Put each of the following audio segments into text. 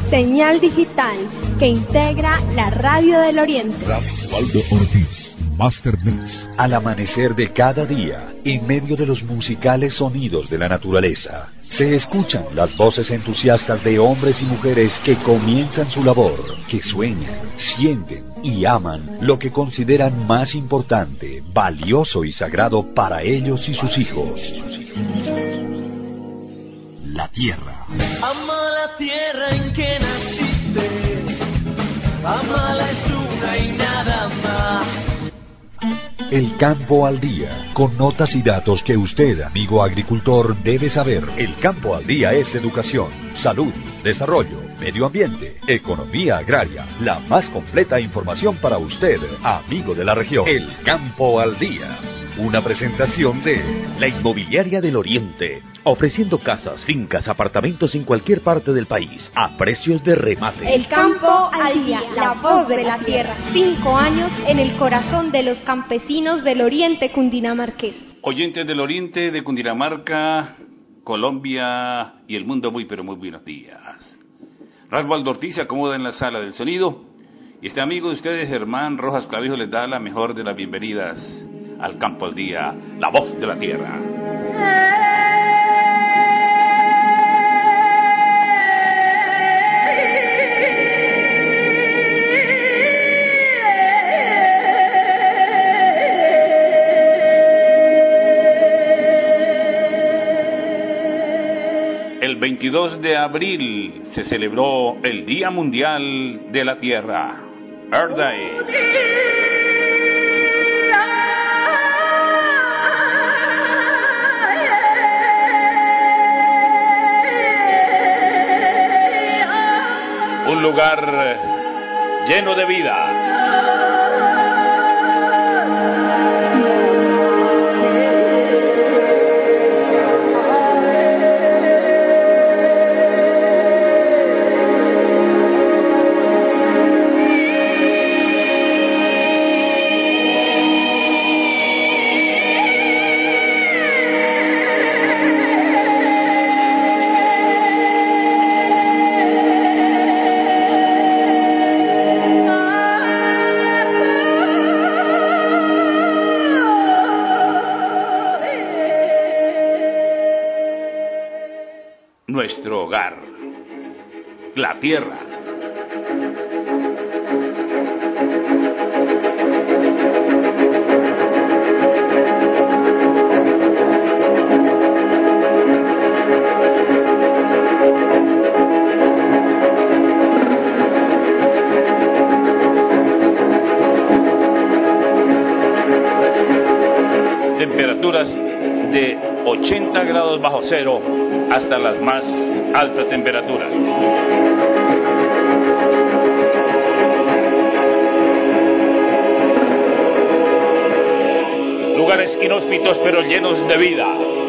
señal digital que integra la Radio del Oriente. Waldo Ortiz, Master Mix. Al amanecer de cada día, en medio de los musicales sonidos de la naturaleza, se escuchan las voces entusiastas de hombres y mujeres que comienzan su labor, que sueñan, sienten y aman lo que consideran más importante, valioso y sagrado para ellos y sus hijos. La tierra. Ama la tierra en que naciste, amala es una y nada más. El Campo al Día, con notas y datos que usted, amigo agricultor, debe saber. El Campo al Día es educación, salud, desarrollo, medio ambiente, economía agraria, la más completa información para usted, amigo de la región. El Campo al Día, una presentación de la Inmobiliaria del Oriente, ofreciendo casas, fincas, apartamentos en cualquier parte del país, a precios de remate. El Campo al Día, la voz de la tierra, 5 años en el corazón de los campesinos del Oriente cundinamarqués. Oyentes del Oriente, de Cundinamarca, Colombia y el mundo, muy pero muy buenos días. Waldo Ortiz se acomoda en la sala del sonido y este amigo de ustedes, Germán Rojas Clavijo, les da la mejor de las bienvenidas al Campo al Día, la voz de la tierra. El 22 de abril se celebró el Día Mundial de la Tierra, Earth Day. Un lugar lleno de vida. Nuestro hogar, la tierra. Temperaturas de 80 grados bajo cero hasta las más altas temperaturas. Lugares inhóspitos pero llenos de vida.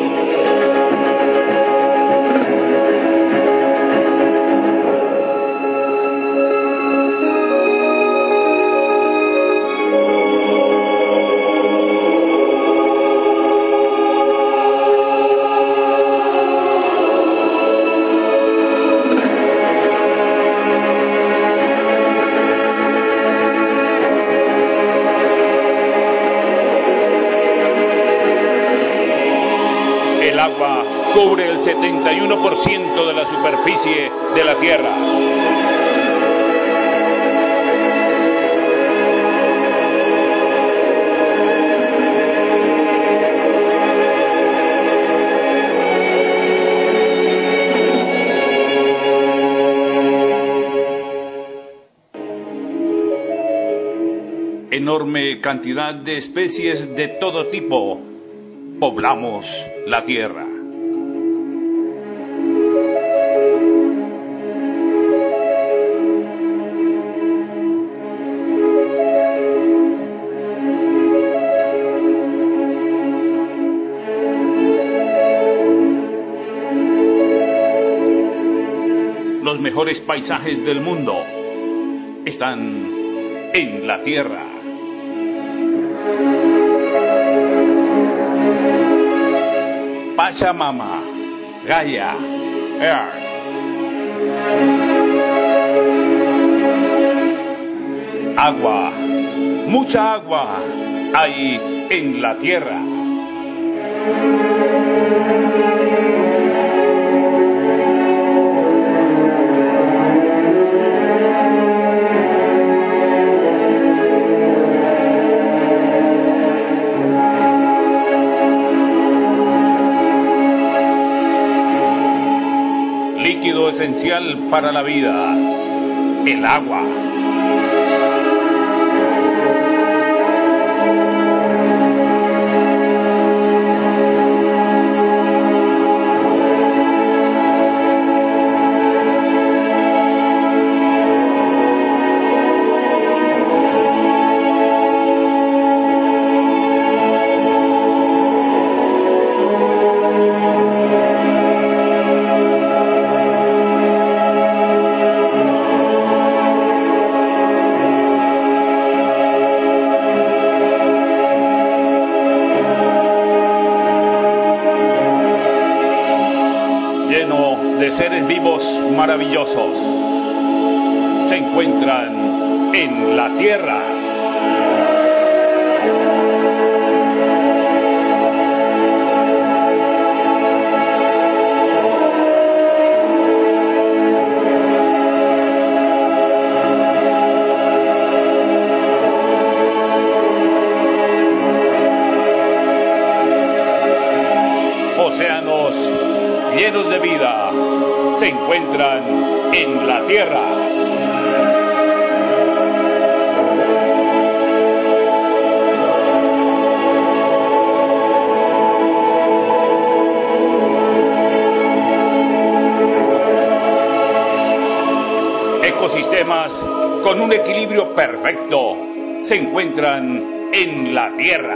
El agua cubre el 71% de la superficie de la Tierra. Enorme cantidad de especies de todo tipo poblamos la tierra. Los mejores paisajes del mundo están en la tierra. Pachamama, Gaia, Earth. Agua, mucha agua hay en la tierra. Líquido esencial para la vida, el agua. De seres vivos maravillosos se encuentran en la tierra. Océanos llenos de vida se encuentran en la tierra. Ecosistemas con un equilibrio perfecto se encuentran en la tierra.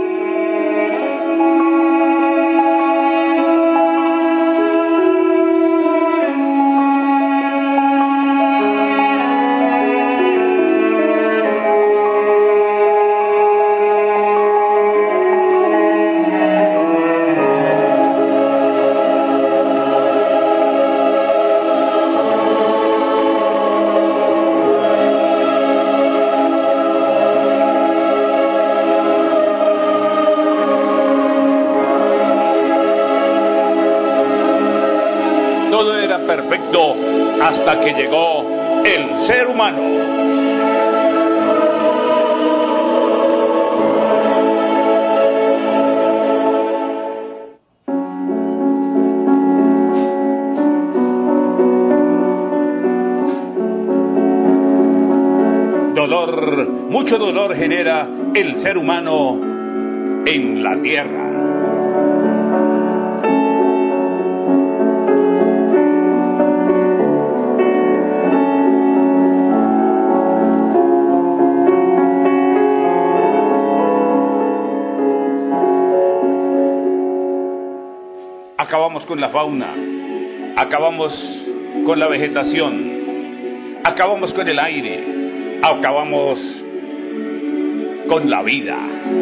Todo era perfecto hasta que llegó el ser humano. Dolor, mucho dolor genera el ser humano en la tierra. Acabamos con la fauna, acabamos con la vegetación, acabamos con el aire, acabamos con la vida.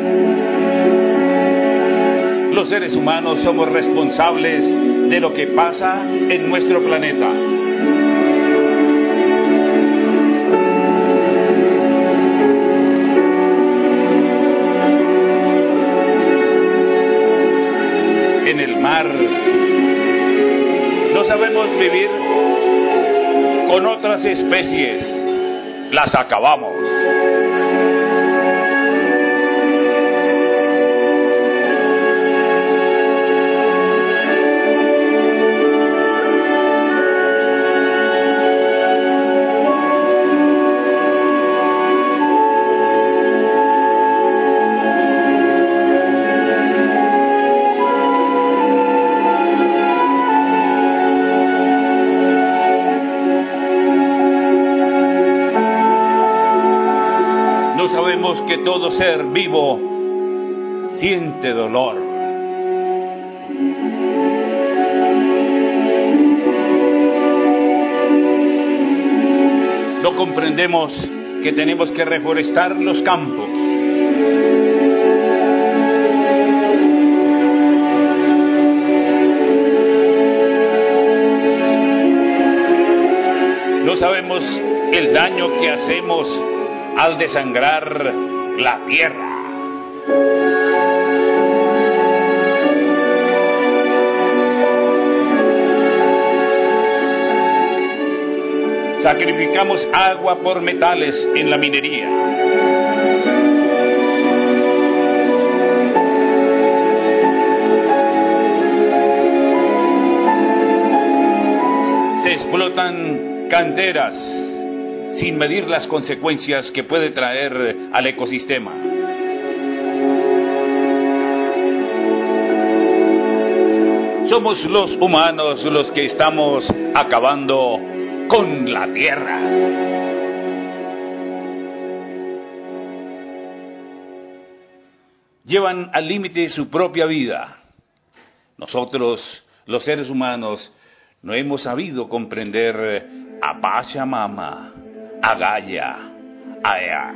Los seres humanos somos responsables de lo que pasa en nuestro planeta. En el mar no sabemos vivir con otras especies, las acabamos. Sabemos que todo ser vivo siente dolor. No comprendemos que tenemos que reforestar los campos. No sabemos el daño que hacemos al desangrar la tierra. Sacrificamos agua por metales en la minería. Se explotan canteras sin medir las consecuencias que puede traer al ecosistema. Somos los humanos los que estamos acabando con la tierra. Llevan al límite su propia vida. Nosotros, los seres humanos, no hemos sabido comprender a Pachamama, a Gaia, a Ea.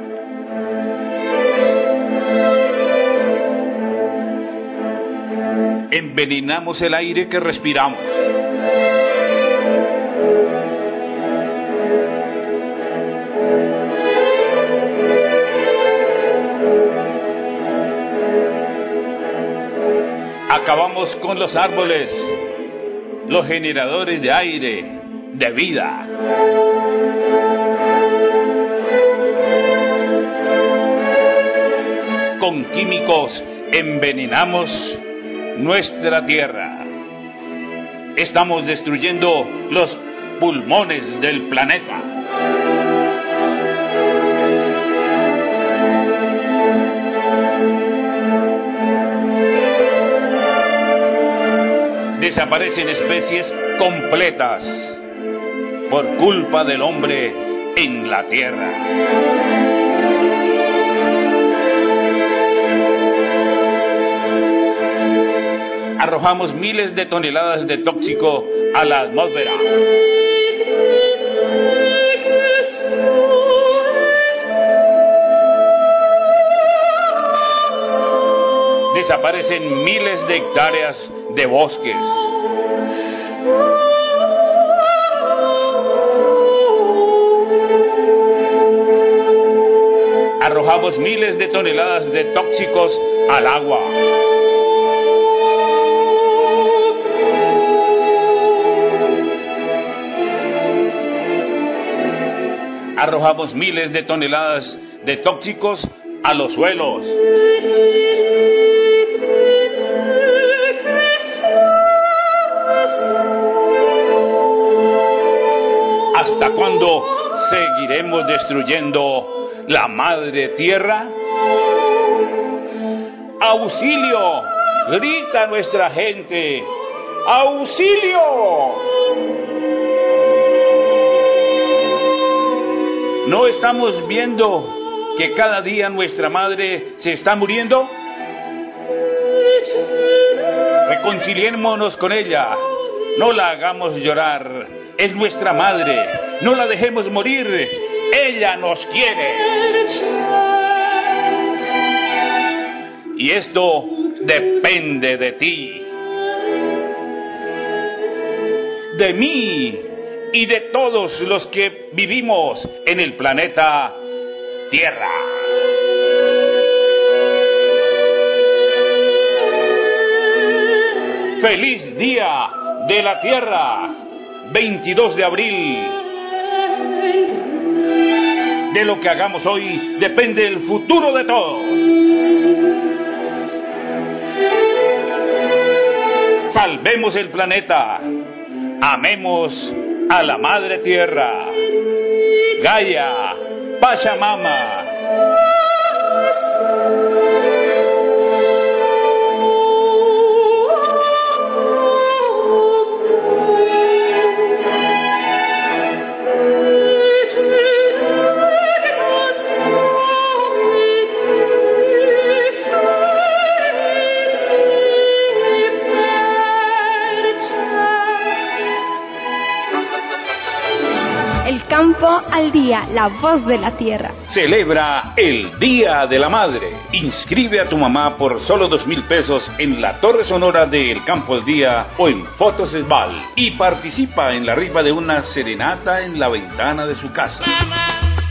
Envenenamos el aire que respiramos. Acabamos con los árboles, los generadores de aire, de vida. Con químicos envenenamos nuestra tierra. Estamos destruyendo los pulmones del planeta. Desaparecen especies completas por culpa del hombre en la tierra. Arrojamos miles de toneladas de tóxico a la atmósfera. Desaparecen miles de hectáreas de bosques. Arrojamos miles de toneladas de tóxicos al agua. Arrojamos miles de toneladas de tóxicos a los suelos. ¿Hasta cuándo seguiremos destruyendo la madre tierra? ¡Auxilio! Grita nuestra gente. ¡Auxilio! ¿No estamos viendo que cada día nuestra madre se está muriendo? Reconciliémonos con ella. No la hagamos llorar. Es nuestra madre. No la dejemos morir. Ella nos quiere. Y esto depende de ti, de mí y de todos los que vivimos en el planeta Tierra. ¡Feliz Día de la Tierra! 22 de abril. De lo que hagamos hoy depende el futuro de todos. Salvemos el planeta. Amemos a la Madre Tierra. Gaia, Pachamama. Campo al Día, la voz de la tierra. Celebra el Día de la Madre. Inscribe a tu mamá por solo 2,000 pesos en la Torre Sonora de El Campo al Día o en Fotos Esbal y participa en la rifa de una serenata en la ventana de su casa.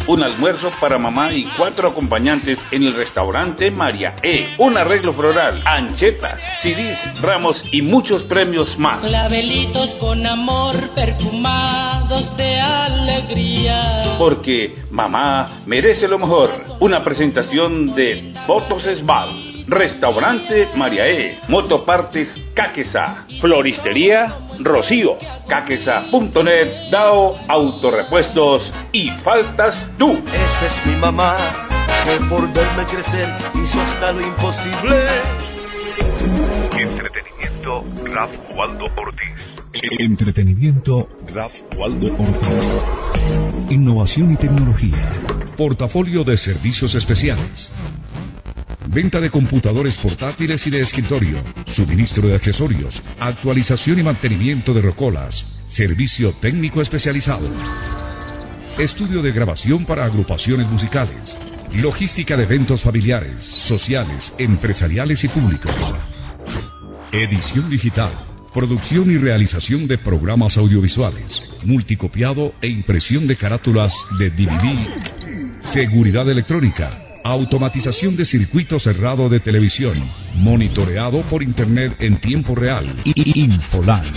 Un almuerzo para mamá y 4 acompañantes en el restaurante María E. Un arreglo floral, anchetas, CDs, ramos y muchos premios más. Clavelitos con amor, perfumados de alegría. Porque mamá merece lo mejor. Una presentación de Votos Esbal. Restaurante María E, Motopartes Caquesa, Floristería Rocío, Caquesa.net, DAO, Autorepuestos y Faltas Tú. Esa es mi mamá, que por verme crecer hizo hasta lo imposible. Entretenimiento Raf Waldo Ortiz. Entretenimiento Raf Waldo Ortiz. Innovación y tecnología. Portafolio de servicios especiales. Venta de computadores portátiles y de escritorio, suministro de accesorios, actualización y mantenimiento de rocolas, servicio técnico especializado, estudio de grabación para agrupaciones musicales, logística de eventos familiares, sociales, empresariales y públicos, edición digital, producción y realización de programas audiovisuales, multicopiado e impresión de carátulas de DVD, seguridad electrónica, automatización de circuito cerrado de televisión, monitoreado por internet en tiempo real. Infolan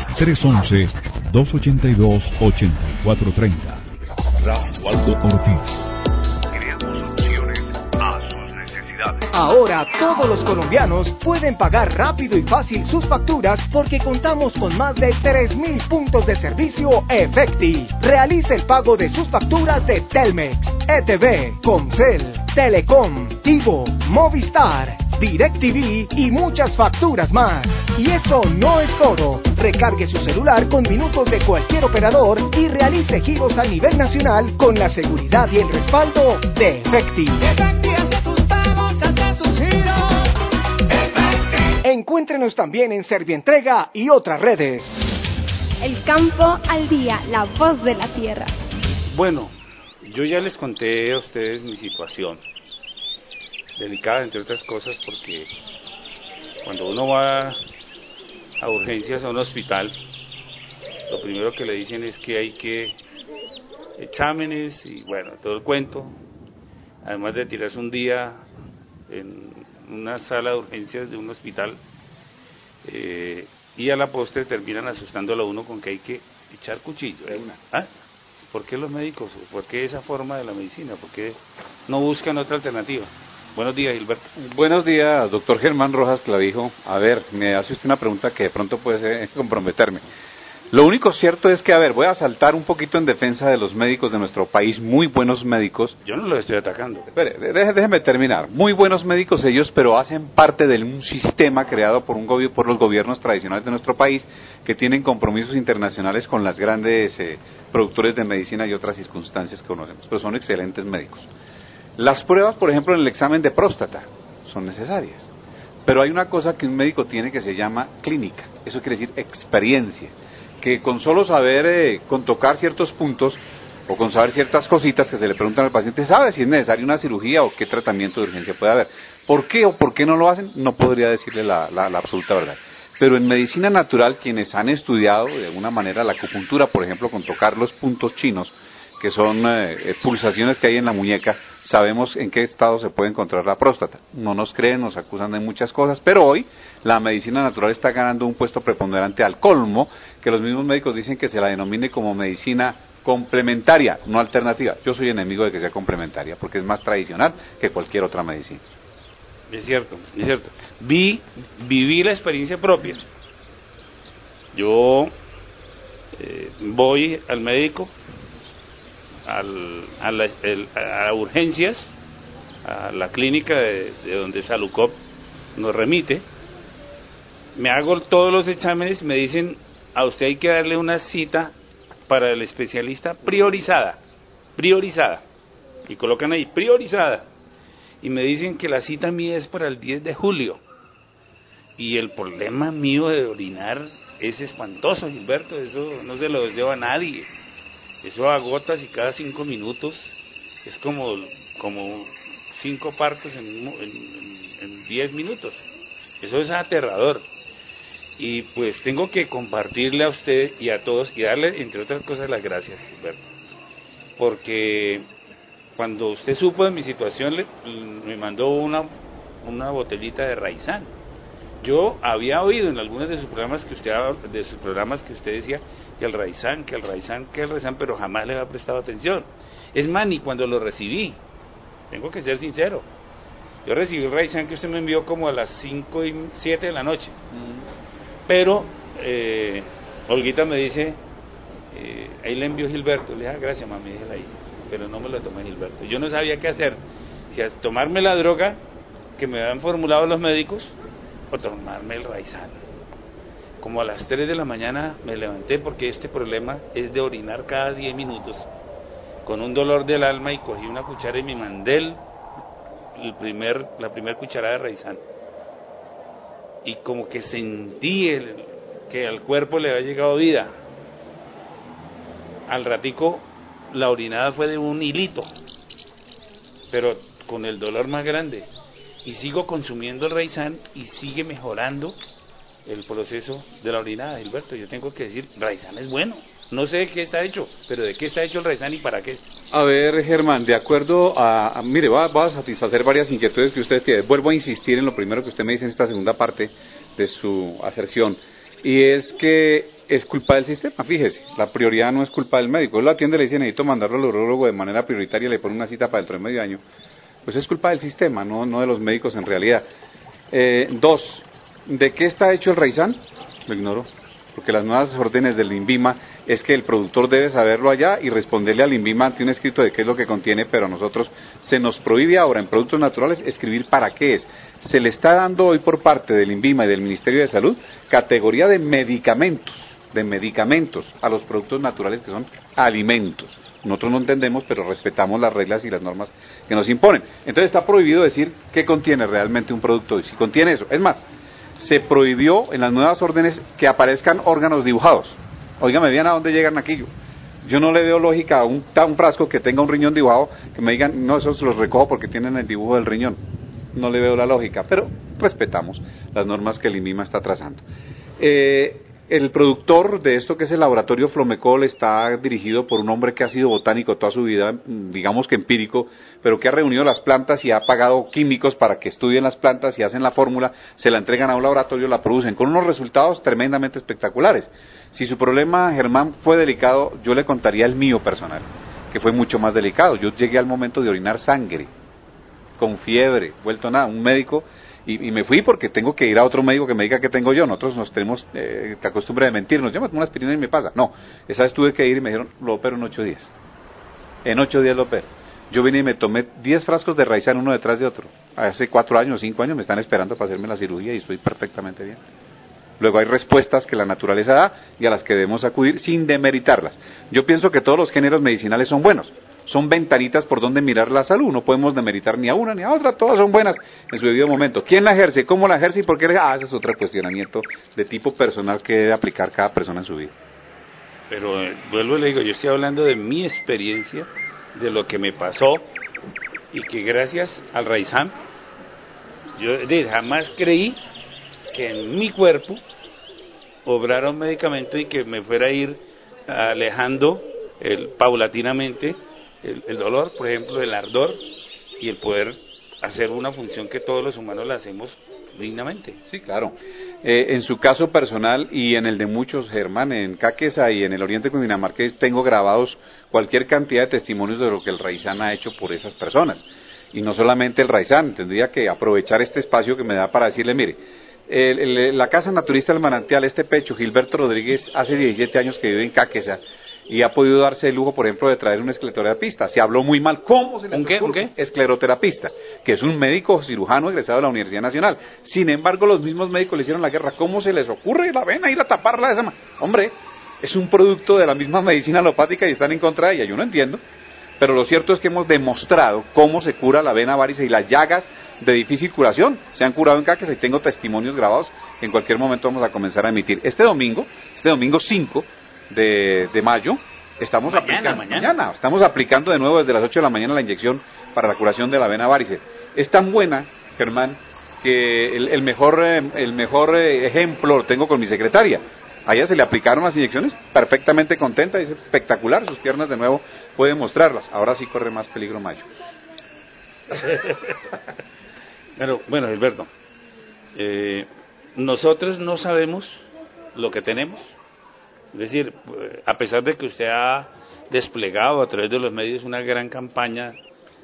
311-282-8430. Raf Waldo Ortiz. Creamos soluciones a sus necesidades. Ahora todos los colombianos pueden pagar rápido y fácil sus facturas porque contamos con más de 3.000 puntos de servicio Efecti. Realice el pago de sus facturas de Telmex, ETV, Comcel, Telecom, Tigo, Movistar, DirecTV y muchas facturas más. Y eso no es todo. Recargue su celular con minutos de cualquier operador y realice giros a nivel nacional con la seguridad y el respaldo de Efecti. Encuéntrenos también en Servientrega y otras redes. El campo al día, la voz de la tierra. Bueno, yo ya les conté a ustedes mi situación, delicada entre otras cosas, porque cuando uno va a urgencias a un hospital, lo primero que le dicen es que hay que exámenes y bueno, todo el cuento, además de tirarse un día en una sala de urgencias de un hospital, y a la postre terminan asustándolo a uno con que hay que echar cuchillo. ¿Ah? ¿Por qué los médicos? ¿Por qué esa forma de la medicina? ¿Por qué no buscan otra alternativa? Buenos días, Gilberto. Buenos días, doctor Germán Rojas Clavijo. A ver, me hace usted una pregunta que de pronto puede comprometerme. Lo único cierto es que, a ver, voy a saltar un poquito en defensa de los médicos de nuestro país, muy buenos médicos. Yo no los estoy atacando. Espere, déjeme terminar. Muy buenos médicos ellos, pero hacen parte de un sistema creado por los gobiernos tradicionales de nuestro país que tienen compromisos internacionales con las grandes productores de medicina y otras circunstancias que conocemos, pero son excelentes médicos. Las pruebas, por ejemplo, en el examen de próstata son necesarias, pero hay una cosa que un médico tiene que se llama clínica, eso quiere decir experiencia, que con solo saber, con tocar ciertos puntos o con saber ciertas cositas que se le preguntan al paciente, sabe si es necesaria una cirugía o qué tratamiento de urgencia puede haber. ¿Por qué o por qué no lo hacen? No podría decirle la absoluta verdad. Pero en medicina natural, quienes han estudiado de alguna manera la acupuntura, por ejemplo, con tocar los puntos chinos, que son pulsaciones que hay en la muñeca, sabemos en qué estado se puede encontrar la próstata. No nos creen, nos acusan de muchas cosas, pero hoy la medicina natural está ganando un puesto preponderante al colmo, que los mismos médicos dicen que se la denomine como medicina complementaria, no alternativa. Yo soy enemigo de que sea complementaria, porque es más tradicional que cualquier otra medicina. Es cierto, es cierto. Viví la experiencia propia. Yo voy al médico, a urgencias, a la clínica de donde Salucop nos remite, me hago todos los exámenes, me dicen, a usted hay que darle una cita para el especialista priorizada, y colocan ahí, priorizada, y me dicen que la cita mía es para el 10 de julio, y el problema mío de orinar es espantoso, Gilberto, eso no se lo deseo a nadie. Eso a gotas y cada 5 minutos es como 5 partos en 10 minutos. Eso es aterrador. Y pues tengo que compartirle a usted y a todos y darle, entre otras cosas, las gracias, Gilberto. Porque cuando usted supo de mi situación, me mandó una botellita de Raizán. Yo había oído en algunos de sus programas que usted decía que el Raizán, pero jamás le había prestado atención. Es más, ni cuando lo recibí, tengo que ser sincero. Yo recibí el Raizán que usted me envió como a las 5:07 de la noche. Pero Olguita me dice, ahí le envió Gilberto. Le dije, gracias mami, déjela ahí. Pero no me lo tomé Gilberto. Yo no sabía qué hacer, si a tomarme la droga que me habían formulado los médicos o tomarme el Raizán. Como a las 3 de la mañana me levanté porque este problema es de orinar cada 10 minutos con un dolor del alma, y cogí una cuchara y me mandé la primer cucharada de Raizán, y como que sentí que al cuerpo le había llegado vida. Al ratico la orinada fue de un hilito, pero con el dolor más grande, y sigo consumiendo el Raizán y sigue mejorando el proceso de la orinada. Gilberto, yo tengo que decir, Raizán es bueno. No sé de qué está hecho, pero de qué está hecho el Raizán y para qué. A ver, Germán, de acuerdo mire, va a satisfacer varias inquietudes que ustedes tienen. Vuelvo a insistir en lo primero que usted me dice en esta segunda parte de su aserción, y es que es culpa del sistema. Fíjese, la prioridad no es culpa del médico. Él lo atiende y le dice, necesito mandarlo al urólogo de manera prioritaria, le pone una cita para dentro de medio año. Pues es culpa del sistema, no de los médicos en realidad. 2, ¿de qué está hecho el Raizán? Lo ignoro, porque las nuevas órdenes del INVIMA es que el productor debe saberlo allá y responderle al INVIMA ante un escrito de qué es lo que contiene, pero a nosotros se nos prohíbe ahora en productos naturales escribir para qué es. Se le está dando hoy por parte del INVIMA y del Ministerio de Salud categoría de medicamentos a los productos naturales que son alimentos. Nosotros no entendemos, pero respetamos las reglas y las normas que nos imponen. Entonces está prohibido decir qué contiene realmente un producto y si contiene eso. Es más, se prohibió en las nuevas órdenes que aparezcan órganos dibujados. Óigame bien a dónde llegan aquí. Yo no le veo lógica a un frasco que tenga un riñón dibujado, que me digan, no, esos los recojo porque tienen el dibujo del riñón. No le veo la lógica, pero respetamos las normas que el INVIMA está trazando. El productor de esto, que es el laboratorio Flomecol, está dirigido por un hombre que ha sido botánico toda su vida, digamos que empírico, pero que ha reunido las plantas y ha pagado químicos para que estudien las plantas y hacen la fórmula, se la entregan a un laboratorio, la producen con unos resultados tremendamente espectaculares. Si su problema, Germán, fue delicado, yo le contaría el mío personal, que fue mucho más delicado. Yo llegué al momento de orinar sangre, con fiebre, vuelto nada, un médico. Y me fui porque tengo que ir a otro médico que me diga qué tengo yo. Nosotros nos tenemos la costumbre de mentirnos. Yo me tomo una aspirina y me pasa. No, esa vez tuve que ir y me dijeron, lo opero en 8 días. En 8 días lo opero. Yo vine y me tomé 10 frascos de Raizán uno detrás de otro. Hace 4 años, 5 años me están esperando para hacerme la cirugía y estoy perfectamente bien. Luego hay respuestas que la naturaleza da y a las que debemos acudir sin demeritarlas. Yo pienso que todos los géneros medicinales son buenos. Son ventanitas por donde mirar la salud, no podemos demeritar ni a una ni a otra, todas son buenas en su debido momento. ¿Quién la ejerce? ¿Cómo la ejerce? ¿Y por qué? Ese es otro cuestionamiento de tipo personal que debe aplicar cada persona en su vida. Pero vuelvo y le digo, yo estoy hablando de mi experiencia, de lo que me pasó, y que gracias al Raizán, yo jamás creí que en mi cuerpo obrara un medicamento y que me fuera a ir alejando paulatinamente el dolor, por ejemplo, el ardor, y el poder hacer una función que todos los humanos la hacemos dignamente. Sí, claro. En su caso personal y en el de muchos, Germán, en Caquesa y en el oriente cundinamarqués tengo grabados cualquier cantidad de testimonios de lo que el Raizán ha hecho por esas personas. Y no solamente el Raizán, tendría que aprovechar este espacio que me da para decirle, mire, la Casa Naturista del Manantial, este pecho, Gilberto Rodríguez, hace 17 años que vive en Caquesa, y ha podido darse el lujo, por ejemplo, de traer un escleroterapista. Se habló muy mal. ¿Cómo se le ocurre? ¿Un qué? Escleroterapista, que es un médico cirujano egresado de la Universidad Nacional. Sin embargo, los mismos médicos le hicieron la guerra. ¿Cómo se les ocurre la vena ir a taparla de esa manera? Hombre, es un producto de la misma medicina alopática y están en contra de ella. Yo no entiendo. Pero lo cierto es que hemos demostrado cómo se cura la vena varice y las llagas de difícil curación. Se han curado en Caquesa y tengo testimonios grabados que en cualquier momento vamos a comenzar a emitir. Este domingo 5 de mayo, estamos aplicando de nuevo desde las 8 de la mañana la inyección para la curación de la vena varice. Es tan buena, Germán, que el mejor ejemplo lo tengo con mi secretaria. A ella se le aplicaron las inyecciones, perfectamente contenta, es espectacular, sus piernas de nuevo pueden mostrarlas. Ahora sí corre más peligro Mayo. Pero, bueno, Gilberto, nosotros no sabemos lo que tenemos. Es decir, a pesar de que usted ha desplegado a través de los medios una gran campaña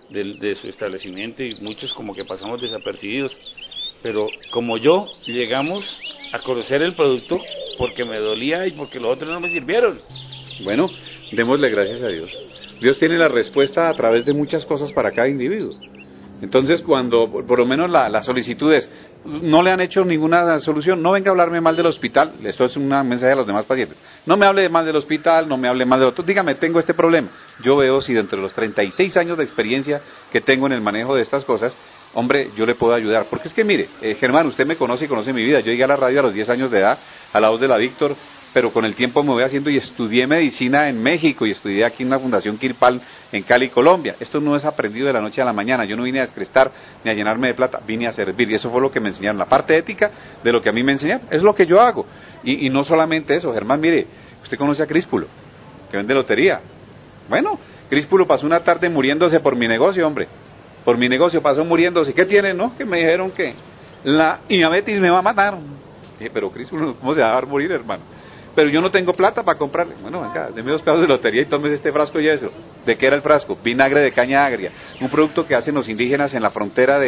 de su establecimiento y muchos como que pasamos desapercibidos, pero como yo llegamos a conocer el producto porque me dolía y porque los otros no me sirvieron. Bueno, démosle gracias a Dios. Dios tiene la respuesta a través de muchas cosas para cada individuo. Entonces, cuando por lo menos la solicitud es, no le han hecho ninguna solución, no venga a hablarme mal del hospital, esto es un mensaje a los demás pacientes, no me hable mal del hospital, no me hable mal de otro, dígame, tengo este problema. Yo veo si dentro de los 36 años de experiencia que tengo en el manejo de estas cosas, hombre, yo le puedo ayudar. Porque es que mire, Germán, usted me conoce y conoce mi vida. Yo llegué a la radio a los 10 años de edad, a la voz de la Víctor, pero con el tiempo me voy haciendo y estudié medicina en México y estudié aquí en una fundación Kirpal en Cali, Colombia. Esto no es aprendido de la noche a la mañana. Yo no vine a descrestar ni a llenarme de plata, vine a servir y eso fue lo que me enseñaron. La parte ética de lo que a mí me enseñaron es lo que yo hago. Y no solamente eso, Germán, mire, usted conoce a Críspulo, que vende lotería. Bueno, Críspulo pasó una tarde muriéndose por mi negocio, hombre. Por mi negocio pasó muriéndose. ¿Qué tiene, no? Que me dijeron que la diabetes me va a matar. Dije, pero Críspulo, ¿cómo se va a dejar morir, hermano? Pero yo no tengo plata para comprarle. Bueno, venga, deme 2 pesos de lotería y tómese este frasco y eso. ¿De qué era el frasco? Vinagre de caña agria. Un producto que hacen los indígenas en la frontera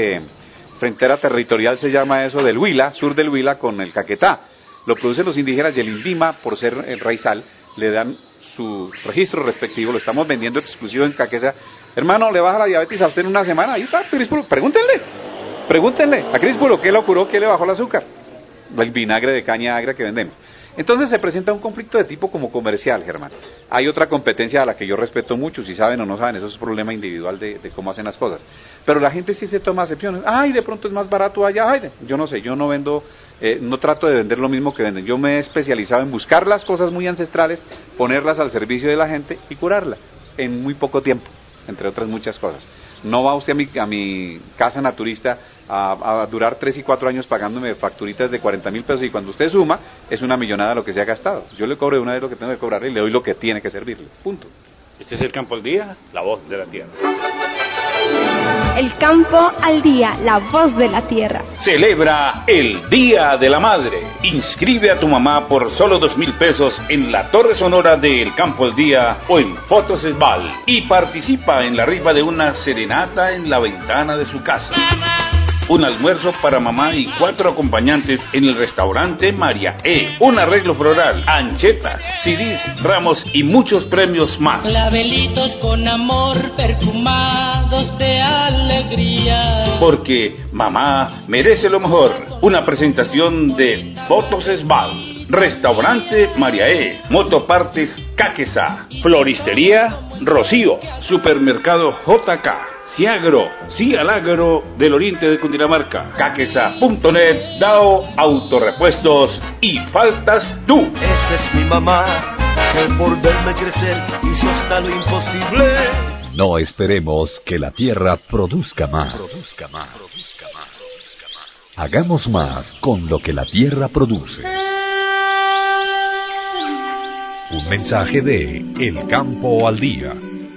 territorial, se llama eso, del Huila, sur del Huila, con el Caquetá. Lo producen los indígenas y el INVIMA, por ser el raizal, le dan su registro respectivo. Lo estamos vendiendo exclusivo en Caquetá. Hermano, ¿le baja la diabetes a usted en una semana? Ahí está, Críspulo, pregúntenle a Críspulo, ¿qué le curó? ¿Qué le bajó el azúcar? El vinagre de caña agria que vendemos. Entonces se presenta un conflicto de tipo como comercial, Germán. Hay otra competencia a la que yo respeto mucho, si saben o no saben, eso es un problema individual de cómo hacen las cosas. Pero la gente sí se toma acepciones. Ay, de pronto es más barato allá. Ay, yo no sé, yo no vendo, no trato de vender lo mismo que venden. Yo me he especializado en buscar las cosas muy ancestrales, ponerlas al servicio de la gente y curarla en muy poco tiempo, entre otras muchas cosas. No va usted a mi casa naturista a durar 3 y 4 años pagándome facturitas de 40.000 pesos y cuando usted suma es una millonada lo que se ha gastado. Yo le cobro de una vez lo que tengo que cobrarle y le doy lo que tiene que servirle. Punto. Este es el Campo al Día, la voz de la tierra. El Campo al Día, la voz de la tierra. Celebra el Día de la Madre. Inscribe a tu mamá por solo 2.000 pesos en la Torre Sonora de El Campo al Día o en Fotos Esbal y participa en la rifa de una serenata en la ventana de su casa. Un almuerzo para mamá y 4 acompañantes en el restaurante María E. Un arreglo floral, anchetas, CDs, ramos y muchos premios más. Clavelitos con amor, perfumados de alegría. Porque mamá merece lo mejor. Una presentación de Fotos Esbal, Restaurante María E, Motopartes Caquesa, Floristería Rocío, Supermercado JK. Ciagro, sí al agro del oriente de Cundinamarca, Caquesa.net, DAO, Autorepuestos y Faltas tú. Esa es mi mamá, que por verme crecer hizo hasta lo imposible. No esperemos que la tierra produzca más. Hagamos más con lo que la tierra produce. Un mensaje de El Campo al Día.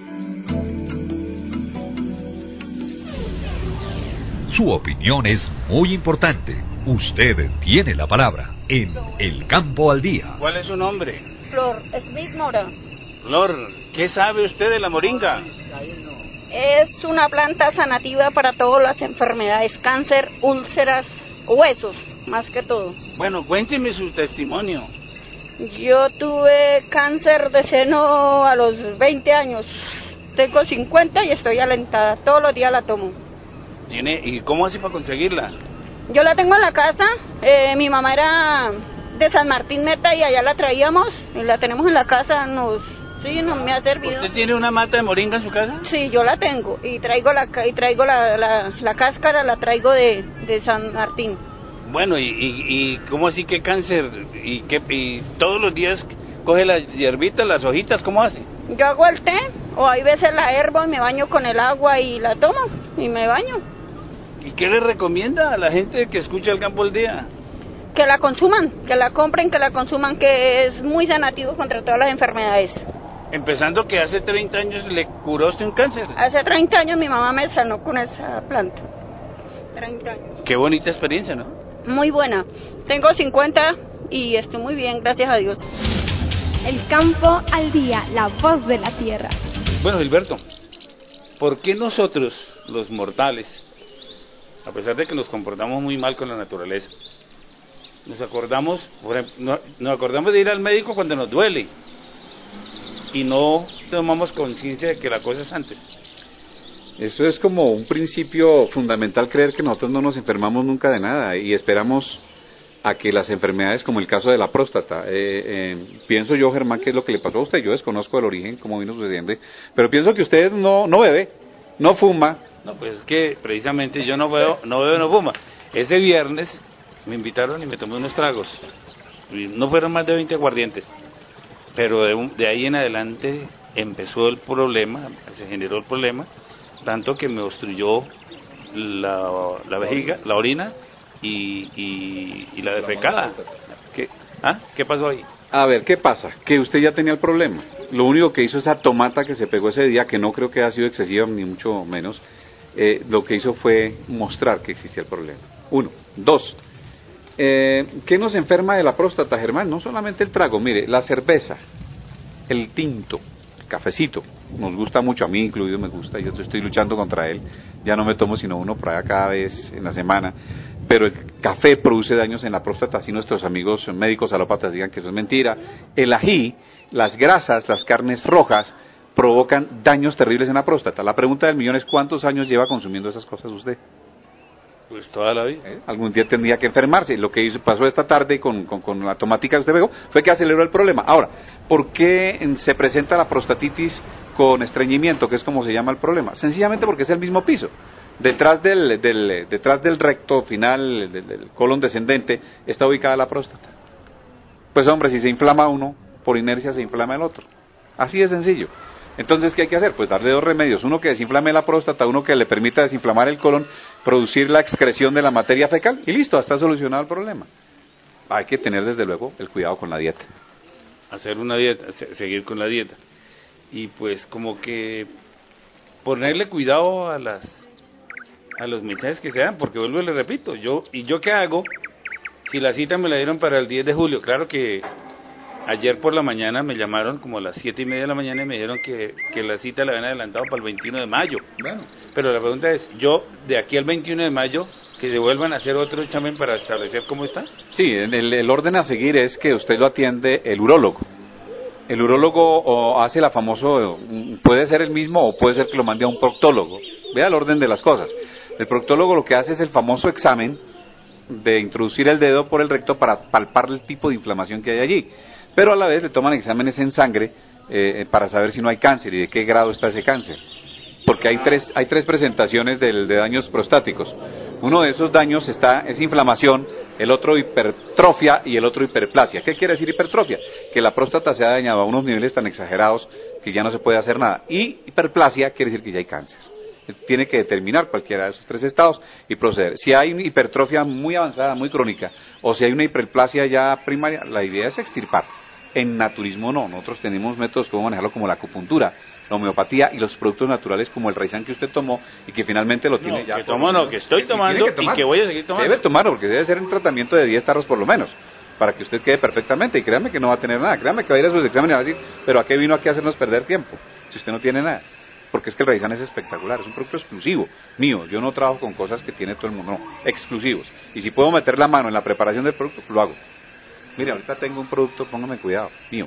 Su opinión es muy importante. Usted tiene la palabra en El Campo al Día. ¿Cuál es su nombre? Flor Smith Mora. Flor, ¿qué sabe usted de la moringa? Es una planta sanativa para todas las enfermedades, cáncer, úlceras, huesos, más que todo. Bueno, cuénteme su testimonio. Yo tuve cáncer de seno a los 20 años. Tengo 50 y estoy alentada. Todos los días la tomo. ¿Y cómo hace para conseguirla? Yo la tengo en la casa. Mi mamá era de San Martín Meta y allá la traíamos y la tenemos en la casa. Sí, no me ha servido. ¿Usted tiene una mata de moringa en su casa? Sí, yo la tengo y traigo la cáscara, la traigo de San Martín. Bueno, ¿y cómo así que cáncer? ¿Y todos los días coge las hierbitas, las hojitas? ¿Cómo hace? Yo hago el té o hay veces la hervo y me baño con el agua y la tomo y me baño. ¿Y qué le recomienda a la gente que escucha El Campo al Día? que la consuman, que la compren, que la consuman, que es muy sanativo contra todas las enfermedades. Empezando que hace 30 años le curó usted un cáncer. Hace 30 años mi mamá me sanó con esa planta. 30 años. Qué bonita experiencia, ¿no? Muy buena. Tengo 50 y estoy muy bien, gracias a Dios. El campo al día, la voz de la tierra. Bueno, Gilberto, ¿por qué nosotros, los mortales, a pesar de que nos comportamos muy mal con la naturaleza, nos acordamos de ir al médico cuando nos duele y no tomamos conciencia de que la cosa es antes? Eso es como un principio fundamental, creer que nosotros no nos enfermamos nunca de nada y esperamos a que las enfermedades, como el caso de la próstata, pienso yo, Germán, que es lo que le pasó a usted. Yo desconozco el origen, cómo vino sucediendo, pero pienso que usted no bebe, no fuma. No, pues es que precisamente yo no bebo, no fuma. Ese viernes me invitaron y me tomé unos tragos, y no fueron más de 20 aguardientes, pero de ahí en adelante empezó el problema, se generó el problema, tanto que me obstruyó la vejiga, la orina y la defecada. ¿Qué pasó ahí? A ver, ¿qué pasa? Que usted ya tenía el problema. Lo único que hizo esa tomata que se pegó ese día, que no creo que haya sido excesiva, ni mucho menos, lo que hizo fue mostrar que existía el problema. 1. 2. ¿Qué nos enferma de la próstata, Germán? No solamente el trago, mire, la cerveza, el tinto, el cafecito, nos gusta mucho, a mí incluido me gusta, yo estoy luchando contra él, ya no me tomo sino uno por allá cada vez en la semana, pero el café produce daños en la próstata, así nuestros amigos médicos alópatas digan que eso es mentira. El ají, las grasas, las carnes rojas provocan daños terribles en la próstata. La pregunta del millón es: ¿cuántos años lleva consumiendo esas cosas usted? Pues toda la vida. Algún día tendría que enfermarse. Lo que pasó esta tarde con la tomática que usted pegó fue que aceleró el problema. Ahora, ¿por qué se presenta la prostatitis con estreñimiento, que es como se llama el problema? Sencillamente porque es el mismo piso. Detrás del recto final, del colon descendente, está ubicada la próstata. Pues hombre, si se inflama uno, por inercia se inflama el otro. Así de sencillo. Entonces, ¿qué hay que hacer? Pues darle 2 remedios. Uno que desinflame la próstata, uno que le permita desinflamar el colon, producir la excreción de la materia fecal, y listo, está solucionado el problema. Hay que tener, desde luego, el cuidado con la dieta. Hacer una dieta, seguir con la dieta. Y pues como que ponerle cuidado a los mensajes que se dan, porque vuelvo y le repito, ¿yo qué hago si la cita me la dieron para el 10 de julio? Claro que ayer por la mañana me llamaron como a las 7:30 de la mañana y me dijeron que la cita la habían adelantado para el 21 de mayo. Bueno. Pero la pregunta es, ¿yo de aquí al 21 de mayo que se vuelvan a hacer otro examen para establecer cómo está? Sí, el orden a seguir es que usted lo atiende el urólogo. El urólogo hace la famoso, puede ser el mismo o puede ser que lo mande a un proctólogo. Vea el orden de las cosas. El proctólogo lo que hace es el famoso examen de introducir el dedo por el recto para palpar el tipo de inflamación que hay allí. Pero a la vez le toman exámenes en sangre para saber si no hay cáncer y de qué grado está ese cáncer. Porque hay tres presentaciones de daños prostáticos. Uno de esos daños es inflamación, el otro hipertrofia y el otro hiperplasia. ¿Qué quiere decir hipertrofia? Que la próstata se ha dañado a unos niveles tan exagerados que ya no se puede hacer nada. Y hiperplasia quiere decir que ya hay cáncer. Tiene que determinar cualquiera de esos 3 estados y proceder. Si hay una hipertrofia muy avanzada, muy crónica, o si hay una hiperplasia ya primaria, la idea es extirpar. En naturismo no, nosotros tenemos métodos como manejarlo, como la acupuntura, la homeopatía y los productos naturales como el Raizán que usted tomó y que finalmente lo tiene ya. Que estoy tomando y que voy a seguir tomando. Debe tomarlo porque debe ser un tratamiento de 10 tarros por lo menos, para que usted quede perfectamente, y créame que no va a tener nada, créame que va a ir a sus exámenes y va a decir, pero ¿a qué vino aquí a hacernos perder tiempo? Si usted no tiene nada. Porque es que el Raizán es espectacular, es un producto exclusivo mío, yo no trabajo con cosas que tiene todo el mundo, no, exclusivos. Y si puedo meter la mano en la preparación del producto, lo hago. Mire, ahorita tengo un producto, póngame cuidado, mío,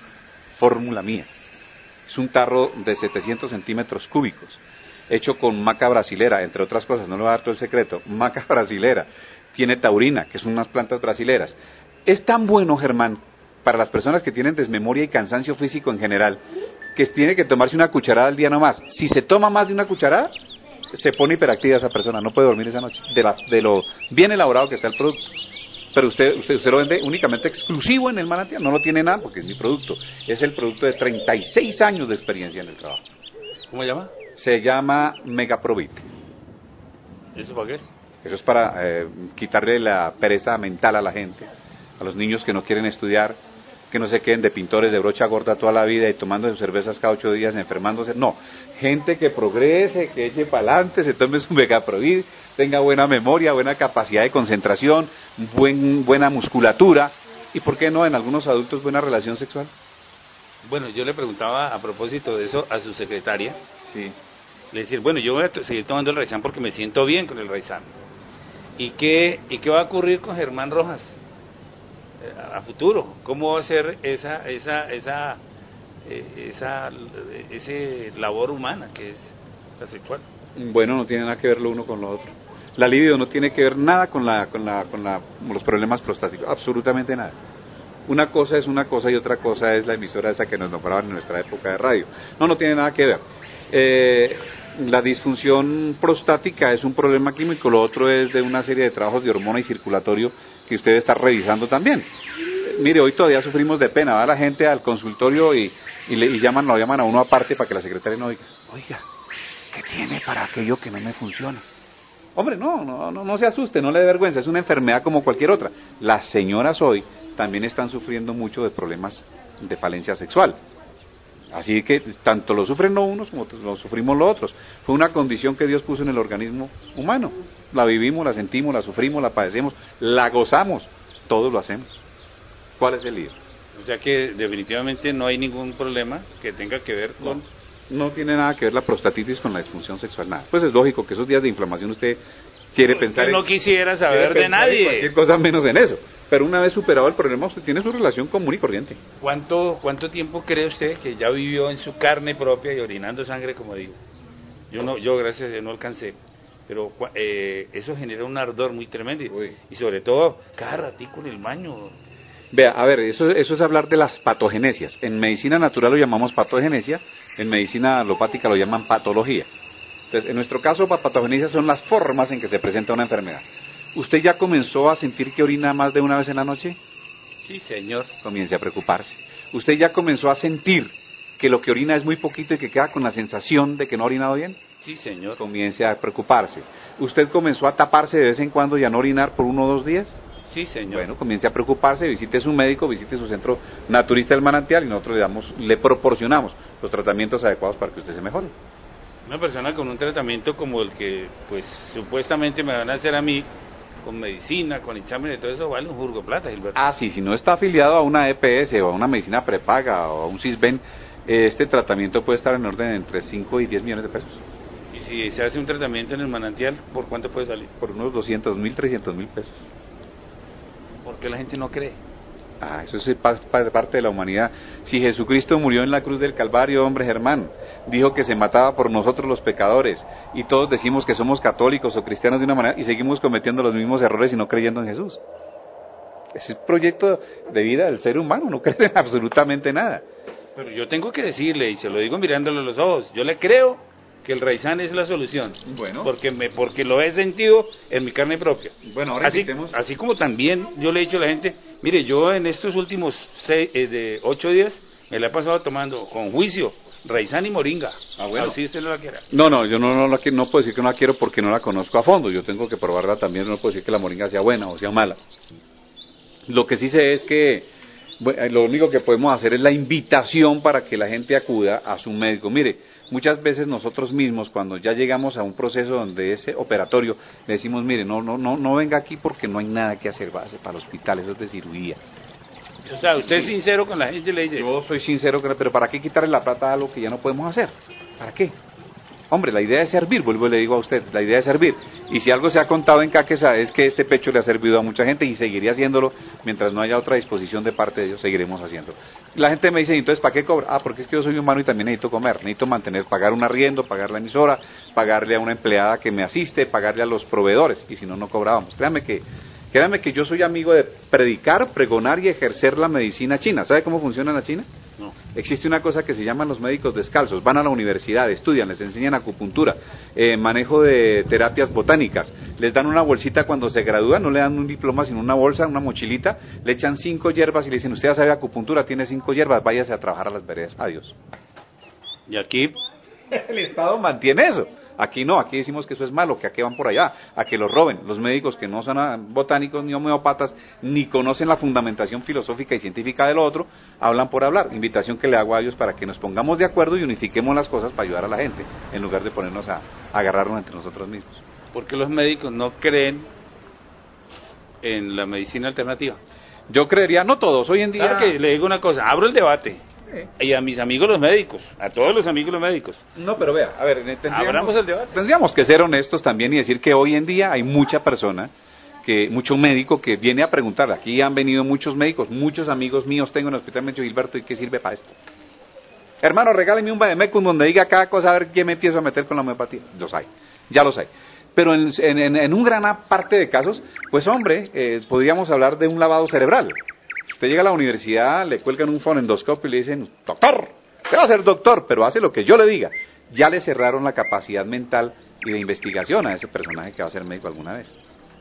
fórmula mía. Es un tarro de 700 centímetros cúbicos, hecho con maca brasilera, entre otras cosas, no le voy a dar todo el secreto, maca brasilera, tiene taurina, que son unas plantas brasileras. Es tan bueno, Germán, para las personas que tienen desmemoria y cansancio físico en general, que tiene que tomarse una cucharada al día nomás. Si se toma más de una cucharada, se pone hiperactiva esa persona, no puede dormir esa noche, de lo bien elaborado que está el producto. Pero usted lo vende únicamente exclusivo en el manantial, no lo tiene nada porque es mi producto. Es el producto de 36 años de experiencia en el trabajo. ¿Cómo se llama? Se llama Megaprovit. ¿Eso para qué es? Eso es para quitarle la pereza mental a la gente, a los niños que no quieren estudiar, que no se queden de pintores de brocha gorda toda la vida y tomando sus cervezas cada 8 días, enfermándose. No, gente que progrese, que eche para adelante, se tome su Megaprovid, tenga buena memoria, buena capacidad de concentración, buena musculatura y, ¿por qué no, en algunos adultos, buena relación sexual? Bueno, yo le preguntaba a propósito de eso a su secretaria. Sí. Le decía, bueno, yo voy a seguir tomando el Raizán porque me siento bien con el Raizán. ¿Y qué va a ocurrir con Germán Rojas a futuro? ¿Cómo va a ser esa labor humana que es la sexual? Bueno, no tiene nada que ver lo uno con lo otro. La libido no tiene que ver nada con los problemas prostáticos, absolutamente nada. Una cosa es una cosa y otra cosa es la emisora esa que nos nombraban en nuestra época de radio. No tiene nada que ver. La disfunción prostática es un problema químico, lo otro es de una serie de trabajos de hormona y circulatorio que usted está revisando también. Mire, hoy todavía sufrimos de pena, va la gente al consultorio y lo llaman a uno aparte para que la secretaria no diga, oiga, ¿qué tiene para aquello que no me funciona? Hombre, no se asuste, no le dé vergüenza, es una enfermedad como cualquier otra. Las señoras hoy también están sufriendo mucho de problemas de falencia sexual. Así que tanto lo sufren los unos como lo sufrimos los otros. Fue una condición que Dios puso en el organismo humano. La vivimos, la sentimos, la sufrimos, la padecemos, la gozamos. Todos lo hacemos. ¿Cuál es el lío? O sea que definitivamente no hay ningún problema que tenga que ver con... No tiene nada que ver la prostatitis con la disfunción sexual, nada. Pues es lógico que esos días de inflamación usted quiere pensar no quisiera saber de nadie. Cualquier cosa menos en eso. Pero una vez superado el problema, usted tiene su relación común y corriente. ¿Cuánto tiempo cree usted que ya vivió en su carne propia y orinando sangre, como digo? Yo gracias a Dios no alcancé. Pero eso genera un ardor muy tremendo. Y sobre todo, cada ratico en el baño. Vea, a ver, eso es hablar de las patogenesias. En medicina natural lo llamamos patogenesia, en medicina alopática lo llaman patología. Entonces, en nuestro caso, patogenesia son las formas en que se presenta una enfermedad. ¿Usted ya comenzó a sentir que orina más de una vez en la noche? Sí, señor. Comience a preocuparse. ¿Usted ya comenzó a sentir que lo que orina es muy poquito y que queda con la sensación de que no ha orinado bien? Sí, señor. Comience a preocuparse. ¿Usted comenzó a taparse de vez en cuando y a no orinar por 1 o 2 días? Sí, señor. Bueno, comience a preocuparse, visite a su médico, visite su centro naturista del Manantial y nosotros le proporcionamos los tratamientos adecuados para que usted se mejore. Una persona con un tratamiento como el que, pues, supuestamente me van a hacer a mí, con medicina, con exámenes y todo eso, vale un jurgo de plata, Gilberto. Ah, sí, si no está afiliado a una EPS o a una medicina prepaga o a un CISBEN, este tratamiento puede estar en orden entre 5 y 10 millones de pesos. Y si se hace un tratamiento en el Manantial, ¿por cuánto puede salir? Por unos 200.000, 300.000 pesos. ¿Por qué la gente no cree? Ah, eso es parte de la humanidad. Si Jesucristo murió en la cruz del Calvario, hombre Germán, dijo que se mataba por nosotros los pecadores, y todos decimos que somos católicos o cristianos de una manera, y seguimos cometiendo los mismos errores y no creyendo en Jesús. Ese es el proyecto de vida del ser humano, no cree en absolutamente nada. Pero yo tengo que decirle, y se lo digo mirándole a los ojos, yo le creo que el Raizán es la solución. Bueno. Porque lo he sentido en mi carne propia. Bueno, ahora así como también yo le he dicho a la gente, mire, yo en estos últimos 8 días me la he pasado tomando con juicio Raizán y moringa. Ah, bueno. Así usted no la quiera. No, yo no puedo decir que no la quiero porque no la conozco a fondo. Yo tengo que probarla también, no puedo decir que la moringa sea buena o sea mala. Lo que sí sé es que lo único que podemos hacer es la invitación para que la gente acuda a su médico. Mire, muchas veces nosotros mismos, cuando ya llegamos a un proceso donde es operatorio, le decimos, mire, no venga aquí porque no hay nada que hacer, váyase para el hospital, eso es de cirugía. O sea, usted es sincero con la gente, le dice. Yo soy sincero, pero ¿para qué quitarle la plata a algo que ya no podemos hacer? ¿Para qué? Hombre, la idea es servir, vuelvo y le digo a usted, la idea es servir. Y si algo se ha contado en Caquesa es que este pecho le ha servido a mucha gente y seguiría haciéndolo mientras no haya otra disposición de parte de ellos, seguiremos haciéndolo. La gente me dice, entonces, ¿para qué cobra? Ah, porque es que yo soy humano y también necesito comer, necesito pagar un arriendo, pagar la emisora, pagarle a una empleada que me asiste, pagarle a los proveedores, y si no, no cobrábamos. Créanme que yo soy amigo de predicar, pregonar y ejercer la medicina china. ¿Sabe cómo funciona la China? No. Existe una cosa que se llaman los médicos descalzos, van a la universidad, estudian, les enseñan acupuntura, manejo de terapias botánicas, les dan una bolsita cuando se gradúan, no le dan un diploma sino una bolsa, una mochilita, le echan 5 hierbas y le dicen, usted ya sabe acupuntura, tiene 5 hierbas, váyase a trabajar a las veredas, adiós. Y aquí el Estado mantiene eso. Aquí no, aquí decimos que eso es malo, que a qué van por allá, a que los roben. Los médicos que no son botánicos ni homeópatas, ni conocen la fundamentación filosófica y científica del otro, hablan por hablar. Invitación que le hago a ellos para que nos pongamos de acuerdo y unifiquemos las cosas para ayudar a la gente, en lugar de ponernos a agarrarnos entre nosotros mismos. Porque los médicos no creen en la medicina alternativa. Yo creería, no todos, hoy en día... Claro que le digo una cosa, abro el debate, y a mis amigos los médicos, a todos los amigos los médicos. No, pero vea, a ver, abramos el debate. Tendríamos que ser honestos también y decir que hoy en día hay mucha persona, mucho médico que viene a preguntar. Aquí han venido muchos médicos, muchos amigos míos tengo en el hospital, me han dicho, Gilberto, ¿y qué sirve para esto? Hermano, regáleme un vademecum donde diga cada cosa, a ver qué me empiezo a meter con la homeopatía. Los hay, ya los hay. Pero en un gran parte de casos, pues hombre, podríamos hablar de un lavado cerebral. Usted llega a la universidad, le cuelgan un fonendoscopio y le dicen, doctor, usted va a ser doctor, pero hace lo que yo le diga. Ya le cerraron la capacidad mental y de investigación a ese personaje que va a ser médico alguna vez.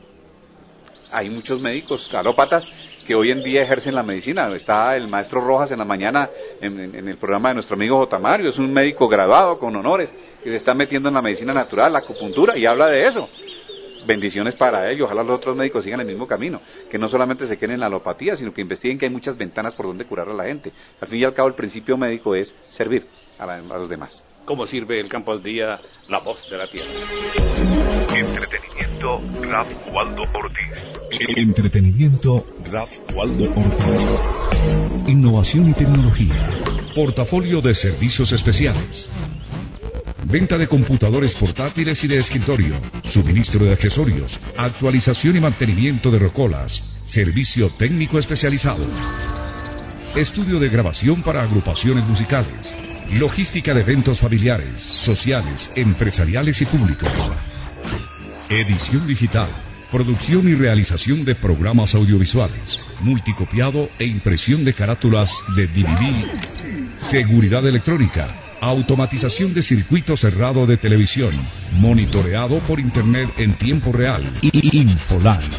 Hay muchos médicos alópatas que hoy en día ejercen la medicina. Está el maestro Rojas en la mañana en el programa de nuestro amigo J. Mario, es un médico graduado con honores que se está metiendo en la medicina natural, la acupuntura, y habla de eso. Bendiciones para ellos, ojalá los otros médicos sigan el mismo camino, que no solamente se queden en la alopatía, sino que investiguen que hay muchas ventanas por donde curar a la gente. Al fin y al cabo, el principio médico es servir a los demás. ¿Cómo sirve el campo al día, la voz de la tierra? Entretenimiento Ralph Waldo Ortiz. Entretenimiento Ralph Waldo Ortiz. Innovación y tecnología. Portafolio de servicios especiales. Venta de computadores portátiles y de escritorio, suministro de accesorios, actualización y mantenimiento de rocolas, servicio técnico especializado, estudio de grabación para agrupaciones musicales, logística de eventos familiares, sociales, empresariales y públicos, edición digital, producción y realización de programas audiovisuales, multicopiado e impresión de carátulas de DVD, seguridad electrónica, automatización de circuito cerrado de televisión, monitoreado por internet en tiempo real. Infoline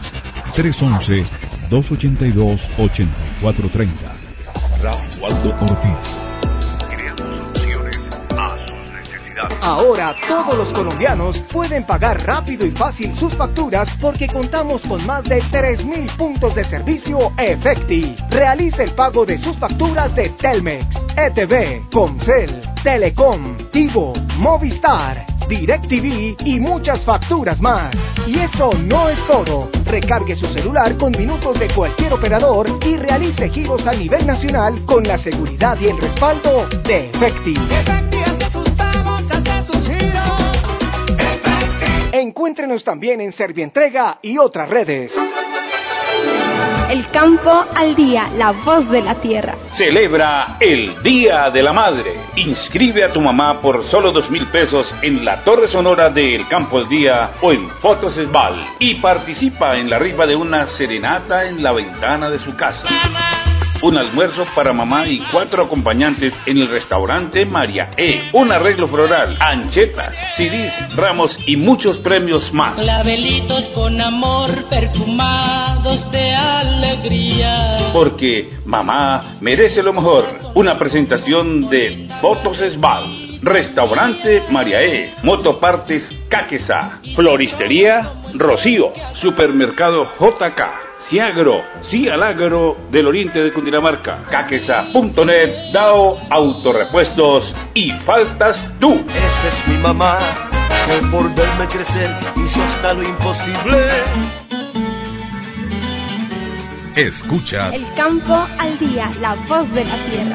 311-282-8430. Ralph Waldo Ortiz. Creamos soluciones a sus necesidades. Ahora todos los colombianos pueden pagar rápido y fácil sus facturas porque contamos con más de 3.000 puntos de servicio Efecti. Realice el pago de sus facturas de Telmex, ETV, Comcel, Telecom, Tigo, Movistar, DirecTV y muchas facturas más. Y eso no es todo. Recargue su celular con minutos de cualquier operador y realice giros a nivel nacional con la seguridad y el respaldo de Efecti. Encuéntrenos también en Servientrega y otras redes. El campo al día, la voz de la tierra. Celebra el Día de la Madre. Inscribe a tu mamá por solo 2.000 pesos en la Torre Sonora de El Campo al Día o en Fotos Esbal. Y participa en la rifa de una serenata en la ventana de su casa. Un almuerzo para mamá y 4 acompañantes en el restaurante María E. Un arreglo floral, anchetas, CDs, ramos y muchos premios más. Clavelitos con amor perfumados de alegría. Porque mamá merece lo mejor. Una presentación de Fotos Esbal. Restaurante María E. Motopartes Caquesa. Floristería Rocío. Supermercado JK. Ciagro, sí al agro del oriente de Cundinamarca, Caquesa.net, DAO, Autorepuestos y Faltas Tú. Esa es mi mamá, que por verme crecer hizo hasta lo imposible. Escucha El campo al día, la voz de la tierra.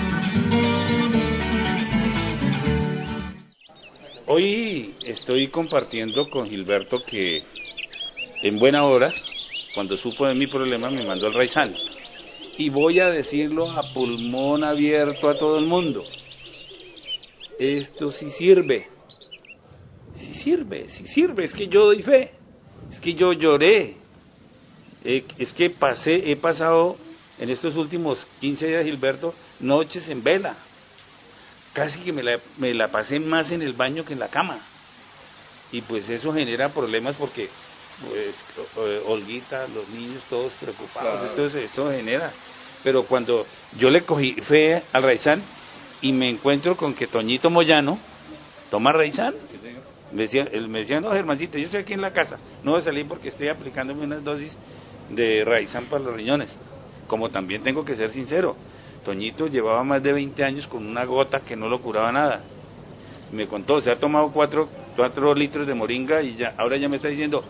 Hoy estoy compartiendo con Gilberto que en buena hora, cuando supo de mi problema, me mandó el Raizal. Y voy a decirlo a pulmón abierto a todo el mundo. Esto sí sirve. Sí sirve. Es que yo doy fe. Es que yo lloré. Es que he pasado en estos últimos 15 días, Gilberto, noches en vela. Casi que me la pasé más en el baño que en la cama. Y pues eso genera problemas porque pues Olguita, los niños todos preocupados, claro. Entonces esto genera, pero cuando yo le cogí fe al Raizal y me encuentro con que Toñito Moyano toma Raizal, Me decía, no, Germancito, yo estoy aquí en la casa, no voy a salir porque estoy aplicándome unas dosis de Raizán para los riñones. Como también tengo que ser sincero, Toñito llevaba más de 20 años con una gota que no lo curaba nada. Me contó, se ha tomado 4 litros de moringa y ya, ahora ya me está diciendo,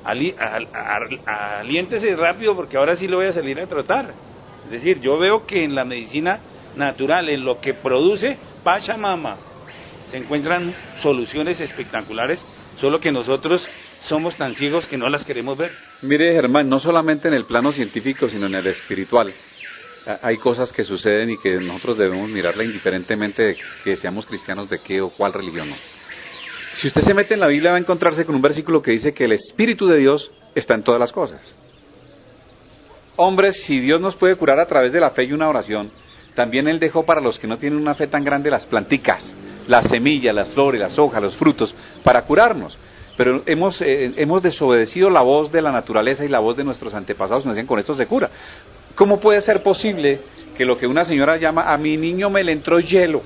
aliéntese rápido porque ahora sí lo voy a salir a trotar. Es decir, yo veo que en la medicina natural, en lo que produce Pachamama, se encuentran soluciones espectaculares, solo que nosotros somos tan ciegos que no las queremos ver. Mire, Germán, no solamente en el plano científico, sino en el espiritual. Hay cosas que suceden y que nosotros debemos mirarla indiferentemente de que seamos cristianos de qué o cuál religión no. Si usted se mete en la Biblia va a encontrarse con un versículo que dice que el Espíritu de Dios está en todas las cosas. Hombres, si Dios nos puede curar a través de la fe y una oración, también Él dejó para los que no tienen una fe tan grande las planticas, las semillas, las flores, las hojas, los frutos, para curarnos. Pero hemos desobedecido la voz de la naturaleza y la voz de nuestros antepasados que nos decían, con esto se cura. ¿Cómo puede ser posible que lo que una señora llama, a mi niño me le entró hielo,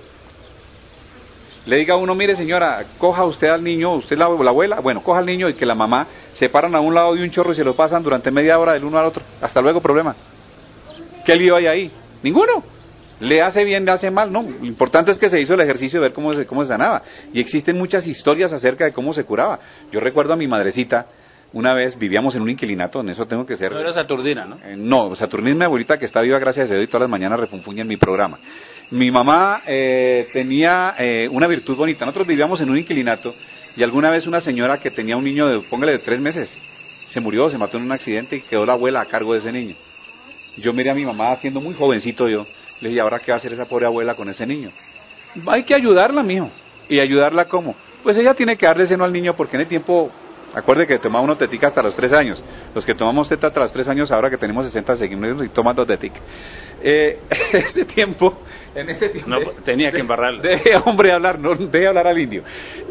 le diga a uno, mire señora, coja usted al niño, usted la abuela, bueno, coja al niño y que la mamá se paran a un lado de un chorro y se lo pasan durante media hora del uno al otro, hasta luego, problema? ¿Qué lío hay ahí? Ninguno. ¿Le hace bien, le hace mal? No, lo importante es que se hizo el ejercicio de ver cómo se sanaba, y existen muchas historias acerca de cómo se curaba. Yo recuerdo a mi madrecita, una vez vivíamos en un inquilinato, en eso tengo que ser... No era Saturnina, ¿no? No, Saturnina es mi abuelita que está viva, gracias a Dios, y todas las mañanas refunfuña en mi programa. Mi mamá tenía una virtud bonita. Nosotros vivíamos en un inquilinato y alguna vez una señora que tenía un niño de, póngale, de 3 meses, se murió, se mató en un accidente y quedó la abuela a cargo de ese niño. Yo miré a mi mamá siendo muy jovencito yo, le dije, ¿ahora qué va a hacer esa pobre abuela con ese niño? Hay que ayudarla, mijo. ¿Y ayudarla cómo? Pues ella tiene que darle seno al niño porque en el tiempo... Acuerde que tomaba uno tetica hasta los 3 años. Los que tomamos teta hasta los 3 años, ahora que tenemos 60, seguimos y tomando tetica. En ese tiempo... No, tenía que embarrarlo. Deje, hombre, hablar, no deje hablar al indio.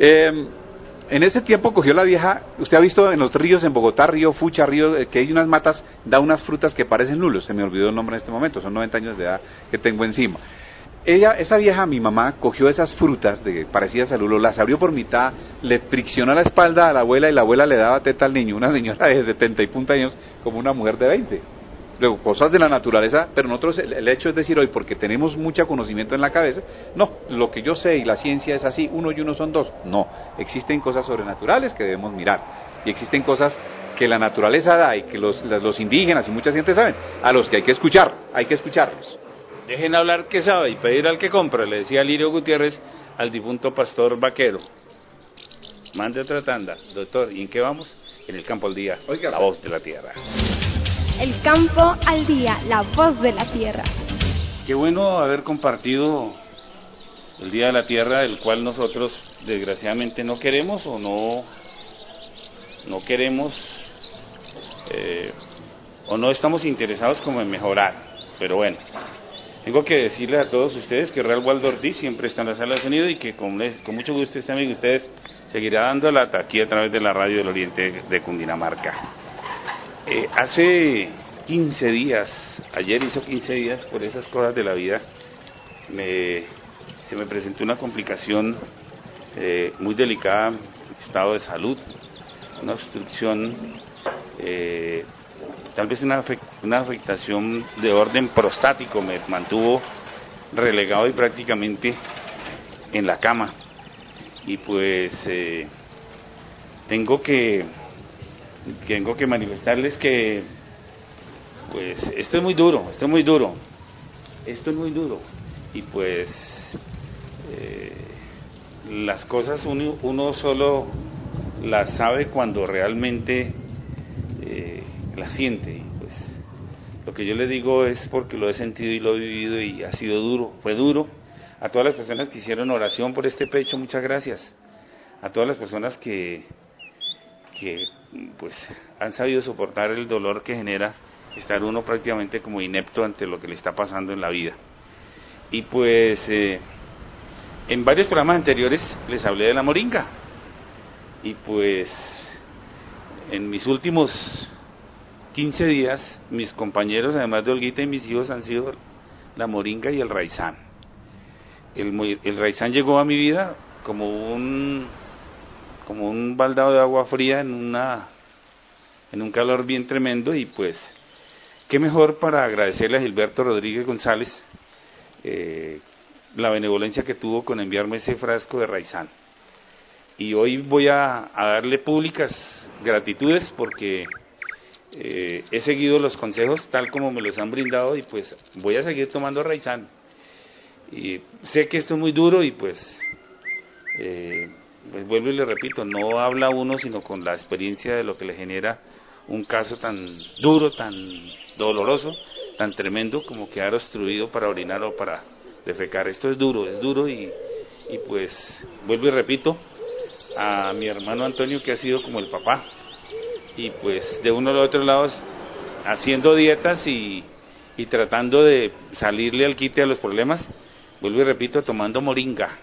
En ese tiempo cogió la vieja, usted ha visto en los ríos en Bogotá, río Fucha, río, que hay unas matas, da unas frutas que parecen lulos, se me olvidó el nombre en este momento, son 90 años de edad que tengo encima. Esa vieja, mi mamá, cogió esas frutas parecidas al lulo, las abrió por mitad, le friccionó la espalda a la abuela y la abuela le daba teta al niño, una señora de 70 y punta años como una mujer de 20. Luego, cosas de la naturaleza, pero nosotros el hecho es decir hoy, porque tenemos mucho conocimiento en la cabeza, no, lo que yo sé y la ciencia es así, 1 y 1 son 2, no, existen cosas sobrenaturales que debemos mirar, y existen cosas que la naturaleza da y que los indígenas y mucha gente saben, a los que hay que escucharlos. Dejen hablar que sabe y pedir al que compra, le decía Lirio Gutiérrez al difunto pastor Vaquero. Mande otra tanda, doctor, ¿y en qué vamos? En el campo al día, oiga, la voz de la tierra. El campo al día, la voz de la tierra. Qué bueno haber compartido el Día de la Tierra, el cual nosotros desgraciadamente no queremos o no queremos o no estamos interesados como en mejorar, pero bueno. Tengo que decirles a todos ustedes que Real Waldo Ortiz siempre está en la sala de sonido y que con mucho gusto este amigo de ustedes seguirá dando lata aquí a través de la radio del Oriente de Cundinamarca. Hace 15 días, ayer hizo 15 días, por esas cosas de la vida, se me presentó una complicación muy delicada en estado de salud, una obstrucción, tal vez una afectación de orden prostático, me mantuvo relegado y prácticamente en la cama. Y pues tengo que manifestarles que pues esto es muy duro, y pues las cosas uno solo las sabe cuando realmente la siente, y pues lo que yo le digo es porque lo he sentido y lo he vivido y ha sido duro, fue duro. A todas las personas que hicieron oración por este pecho, muchas gracias. A todas las personas que pues han sabido soportar el dolor que genera estar uno prácticamente como inepto ante lo que le está pasando en la vida. Y pues en varios programas anteriores les hablé de la moringa, y pues en mis últimos 15 días mis compañeros, además de Olguita y mis hijos, han sido la moringa y el raizán. El raizán llegó a mi vida como como un baldado de agua fría en un calor bien tremendo, y pues qué mejor para agradecerle a Gilberto Rodríguez González la benevolencia que tuvo con enviarme ese frasco de Raizán. Y hoy voy a darle públicas gratitudes porque he seguido los consejos tal como me los han brindado, y pues voy a seguir tomando Raizán. Y sé que esto es muy duro, y pues vuelvo y le repito, no habla uno sino con la experiencia de lo que le genera un caso tan duro, tan doloroso, tan tremendo como quedar obstruido para orinar o para defecar. Esto es duro, y pues vuelvo y repito, a mi hermano Antonio, que ha sido como el papá, y pues de uno a los otros lados haciendo dietas y tratando de salirle al quite a los problemas, vuelvo y repito, tomando moringa.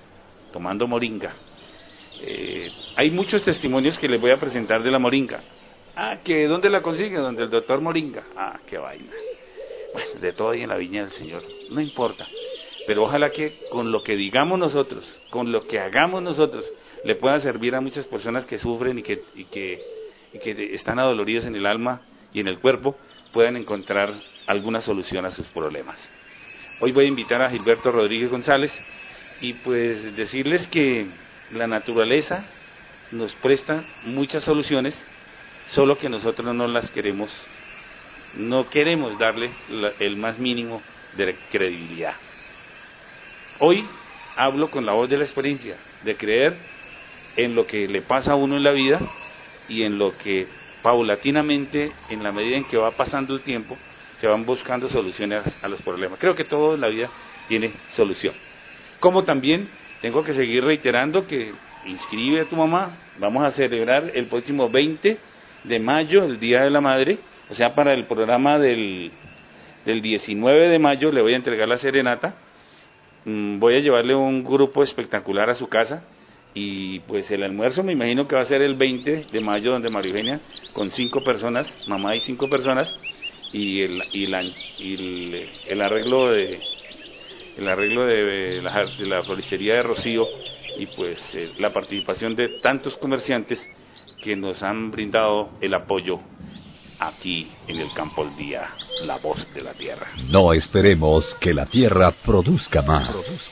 Hay muchos testimonios que les voy a presentar de la moringa. ¿Que dónde la consigue? Donde el doctor Moringa. Qué vaina. Bueno, de todo hay en la viña del Señor, no importa, pero ojalá que con lo que digamos nosotros, con lo que hagamos nosotros, le pueda servir a muchas personas que sufren y que están adoloridos en el alma y en el cuerpo, puedan encontrar alguna solución a sus problemas. Hoy voy a invitar a Gilberto Rodríguez González y pues decirles que la naturaleza nos presta muchas soluciones, solo que nosotros no las queremos, no queremos darle el más mínimo de credibilidad. Hoy hablo con la voz de la experiencia, de creer en lo que le pasa a uno en la vida y en lo que paulatinamente, en la medida en que va pasando el tiempo, se van buscando soluciones a los problemas. Creo que todo en la vida tiene solución. Como también tengo que seguir reiterando que inscribe a tu mamá. Vamos a celebrar el próximo 20 de mayo, el Día de la Madre, o sea, para el programa del 19 de mayo le voy a entregar la serenata. Voy a llevarle un grupo espectacular a su casa, y pues el almuerzo me imagino que va a ser el 20 de mayo, donde María Eugenia, con 5 personas, mamá y 5 personas, y el arreglo de la floristería de Rocío, y pues la participación de tantos comerciantes que nos han brindado el apoyo aquí en el Campo al Día, la voz de la tierra. No esperemos que la tierra produzca más.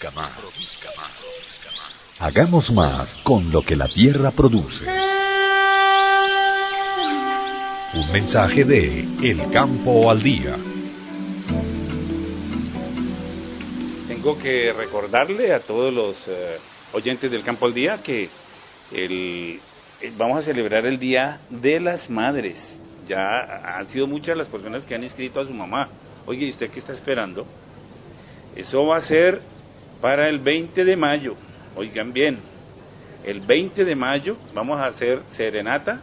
Hagamos más con lo que la tierra produce. Un mensaje de El Campo al Día. Tengo que recordarle a todos los oyentes del Campo al Día que vamos a celebrar el Día de las Madres. Ya han sido muchas las personas que han inscrito a su mamá. Oye, ¿y usted qué está esperando? Eso va a ser para el 20 de mayo. Oigan bien, el 20 de mayo vamos a hacer serenata.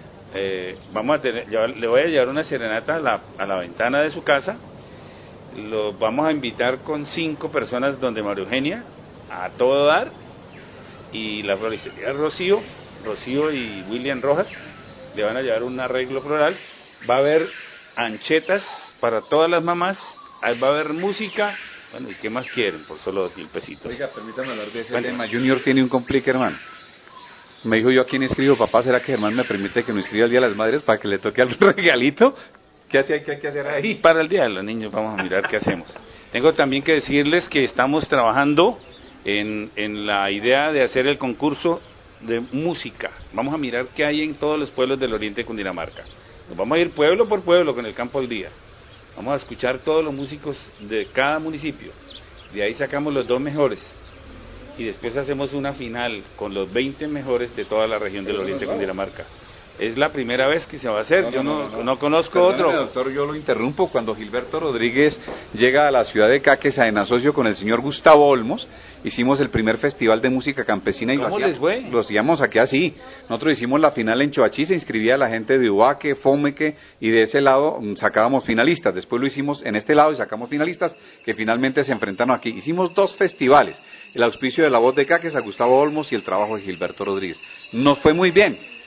Le voy a llevar una serenata a la ventana de su casa. Los vamos a invitar con 5 personas donde María Eugenia, a todo dar, y la floristería Rocío y William Rojas le van a llevar un arreglo floral. Va a haber anchetas para todas las mamás, va a haber música. Bueno, ¿y qué más quieren por solo 2.000 pesitos? Oiga, permítame hablar de ese tema. Junior tiene un complique, hermano. Me dijo: yo a quién inscribo, papá, ¿será que Germán me permite que me inscriba el Día de las Madres para que le toque algún regalito? ¿Qué hay que hacer ahí? Para el Día de los Niños vamos a mirar qué hacemos. Tengo también que decirles que estamos trabajando en la idea de hacer el concurso de música. Vamos a mirar qué hay en todos los pueblos del oriente de Cundinamarca. Nos vamos a ir pueblo por pueblo con el Campo al Día. Vamos a escuchar todos los músicos de cada municipio. De ahí sacamos los 2 mejores. Y después hacemos una final con los 20 mejores de toda la región del oriente de Cundinamarca. Es la primera vez que se va a hacer, yo no conozco otro. Doctor, yo lo interrumpo. Cuando Gilberto Rodríguez llega a la ciudad de Caquesa en asocio con el señor Gustavo Olmos, hicimos el primer festival de música campesina. Y ¿cómo les fue? Lo hacíamos aquí así. Nosotros hicimos la final en Choachí, se inscribía la gente de Ubaque, Fomeque, y de ese lado sacábamos finalistas. Después lo hicimos en este lado y sacamos finalistas que finalmente se enfrentaron aquí. Hicimos 2 festivales, el auspicio de La Voz de Caquesa, Gustavo Olmos, y el trabajo de Gilberto Rodríguez. Nos fue muy bien.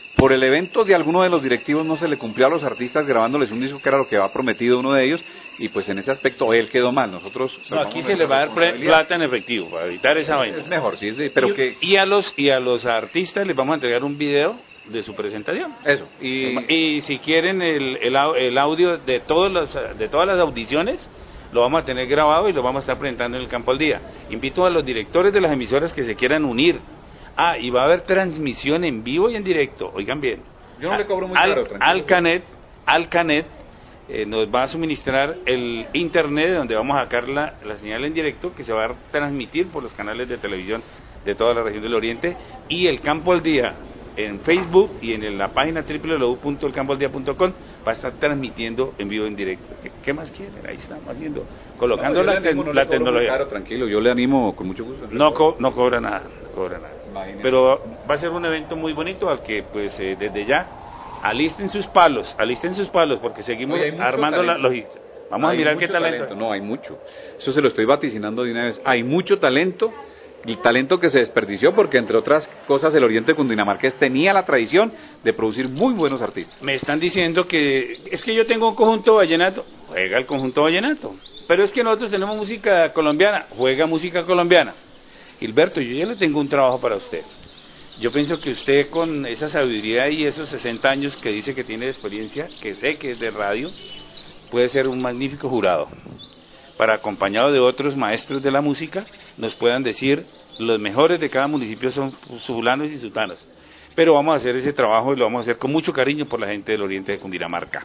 por el evento de alguno de los directivos no se le cumplió a los artistas grabándoles un disco que era lo que había prometido uno de ellos, y pues en ese aspecto él quedó mal. Nosotros no, aquí se le va a dar plata en efectivo para evitar esa vaina. Es mejor, sí, pero y a los artistas les vamos a entregar un video de su presentación. Eso. Y si quieren el audio de todas las audiciones, lo vamos a tener grabado y lo vamos a estar presentando en el Campo al Día. Invito a los directores de las emisoras que se quieran unir. Y va a haber transmisión en vivo y en directo. Oigan bien. Yo no le cobro muy caro, tranquilo. Alcanet nos va a suministrar el internet donde vamos a sacar la señal en directo que se va a transmitir por los canales de televisión de toda la región del Oriente, y el Campo al Día en Facebook y en la página www.elcampoaldía.com va a estar transmitiendo en vivo en directo. ¿Qué más quieren? Ahí estamos haciendo, colocando la tecnología. Claro, tranquilo, yo le animo con mucho gusto. No cobra nada, Imagínese. Pero va a ser un evento muy bonito al que pues desde ya alisten sus palos, porque seguimos armando la logística. Vamos a mirar qué talento. No, hay mucho. Eso se lo estoy vaticinando de una vez. Hay mucho talento. El talento que se desperdició porque, entre otras cosas, el Oriente Cundinamarqués tenía la tradición de producir muy buenos artistas. Me están diciendo que es que yo tengo un conjunto vallenato, juega el conjunto vallenato, pero es que nosotros tenemos música colombiana, juega música colombiana. Gilberto, yo ya le tengo un trabajo para usted. Yo pienso que usted, con esa sabiduría y esos 60 años que dice que tiene de experiencia, que sé que es de radio, puede ser un magnífico jurado, para, acompañado de otros maestros de la música, nos puedan decir los mejores de cada municipio son fulanos y sutanos. Pero vamos a hacer ese trabajo y lo vamos a hacer con mucho cariño por la gente del Oriente de Cundinamarca.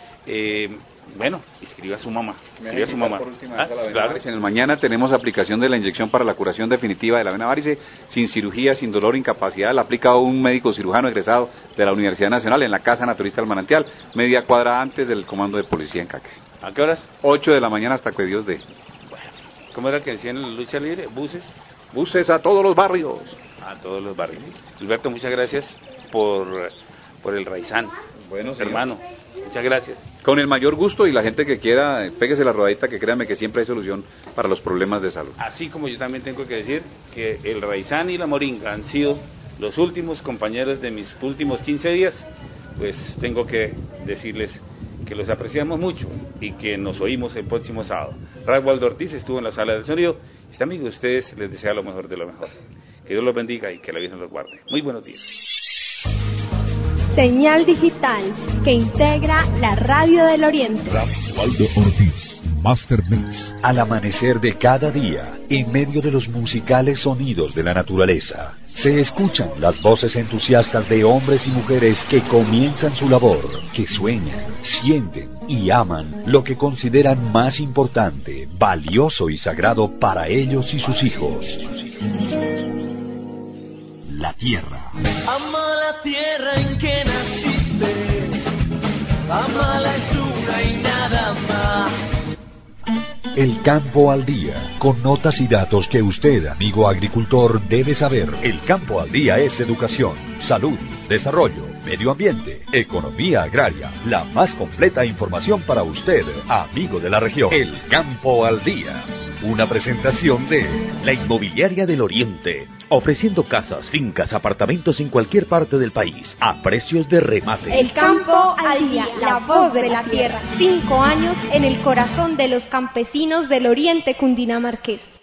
Bueno, escriba a su mamá. Claro. En el mañana tenemos aplicación de la inyección para la curación definitiva de la vena varice, sin cirugía, sin dolor, incapacidad. La ha aplicado un médico cirujano egresado de la Universidad Nacional en la Casa Naturista del Manantial, media cuadra antes del comando de policía en Caques. ¿A qué horas? 8 de la mañana hasta que Dios dé. Bueno, ¿cómo era que decían en la lucha libre? Buses a todos los barrios. A todos los barrios. Gilberto, muchas gracias por el Raizán. Bueno, hermano, muchas gracias. Con el mayor gusto, y la gente que quiera, péguese la rodadita, que créanme que siempre hay solución para los problemas de salud. Así como yo también tengo que decir que el Raizán y la Moringa han sido los últimos compañeros de mis últimos 15 días, pues tengo que decirles que los apreciamos mucho y que nos oímos el próximo sábado. Oswaldo Ortiz estuvo en la sala del sonido. Este amigo de ustedes les desea lo mejor de lo mejor. Que Dios los bendiga y que la Virgen los guarde. Muy buenos días. Señal digital que integra la radio del Oriente. Oswaldo Ortiz, Master Mix. Al amanecer de cada día, en medio de los musicales sonidos de la naturaleza, se escuchan las voces entusiastas de hombres y mujeres que comienzan su labor, que sueñan, sienten y aman lo que consideran más importante, valioso y sagrado para ellos y sus hijos. La tierra. Ama la tierra en que naciste, amala es una y nada más. El Campo al Día, con notas y datos que usted, amigo agricultor, debe saber. El Campo al Día es educación, salud, desarrollo, medio ambiente, economía agraria, la más completa información para usted, amigo de la región. El Campo al Día, una presentación de la Inmobiliaria del Oriente, ofreciendo casas, fincas, apartamentos en cualquier parte del país, a precios de remate. El Campo al Día, la voz de la tierra. 5 años en el corazón de los campesinos del Oriente Cundinamarqués.